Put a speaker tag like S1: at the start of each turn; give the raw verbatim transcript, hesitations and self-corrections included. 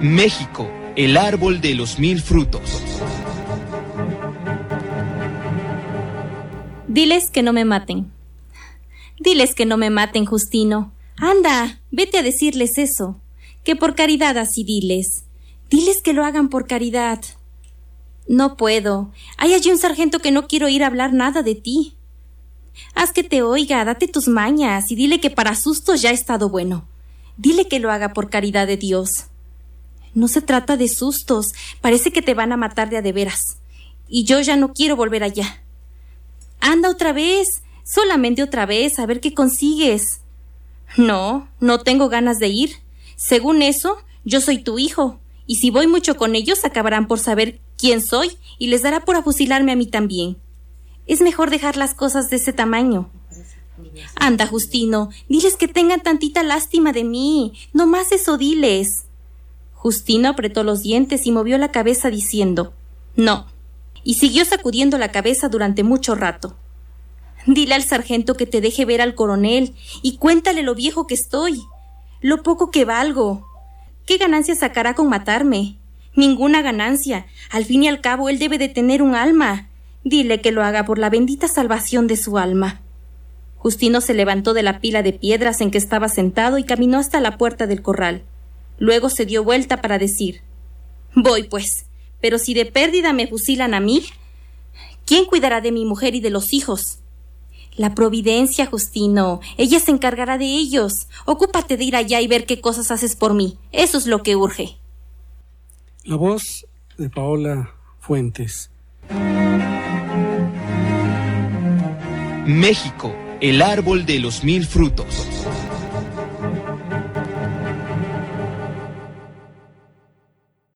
S1: México, el árbol de los mil frutos.
S2: Diles que no me maten. Diles que no me maten, Justino. Anda, vete a decirles eso. Que por caridad así diles. Diles que lo hagan por caridad. No puedo. Hay allí un sargento que no quiero ir a hablar nada de ti. Haz que te oiga, date tus mañas y dile que para sustos ya ha estado bueno. Dile que lo haga por caridad de Dios. No se trata de sustos. Parece que te van a matar de a de veras. Y yo ya no quiero volver allá. Anda otra vez, solamente otra vez, a ver qué consigues. No, no tengo ganas de ir. Según eso, yo soy tu hijo, y si voy mucho con ellos acabarán por saber quién soy y les dará por afusilarme a mí también. Es mejor dejar las cosas de ese tamaño. Anda, Justino, diles que tengan tantita lástima de mí. No más eso diles. Justino apretó los dientes y movió la cabeza diciendo, no, y siguió sacudiendo la cabeza durante mucho rato. Dile al sargento que te deje ver al coronel y cuéntale lo viejo que estoy, lo poco que valgo. ¿Qué ganancia sacará con matarme? Ninguna ganancia. Al fin y al cabo él debe de tener un alma. Dile que lo haga por la bendita salvación de su alma. Justino se levantó de la pila de piedras en que estaba sentado y caminó hasta la puerta del corral. Luego se dio vuelta para decir, voy pues, pero si de pérdida me fusilan a mí, ¿quién cuidará de mi mujer y de los hijos? La providencia, Justino. Ella se encargará de ellos. Ocúpate de ir allá y ver qué cosas haces por mí. Eso es lo que urge.
S3: La voz de Paola Fuentes.
S1: México, el árbol de los mil frutos.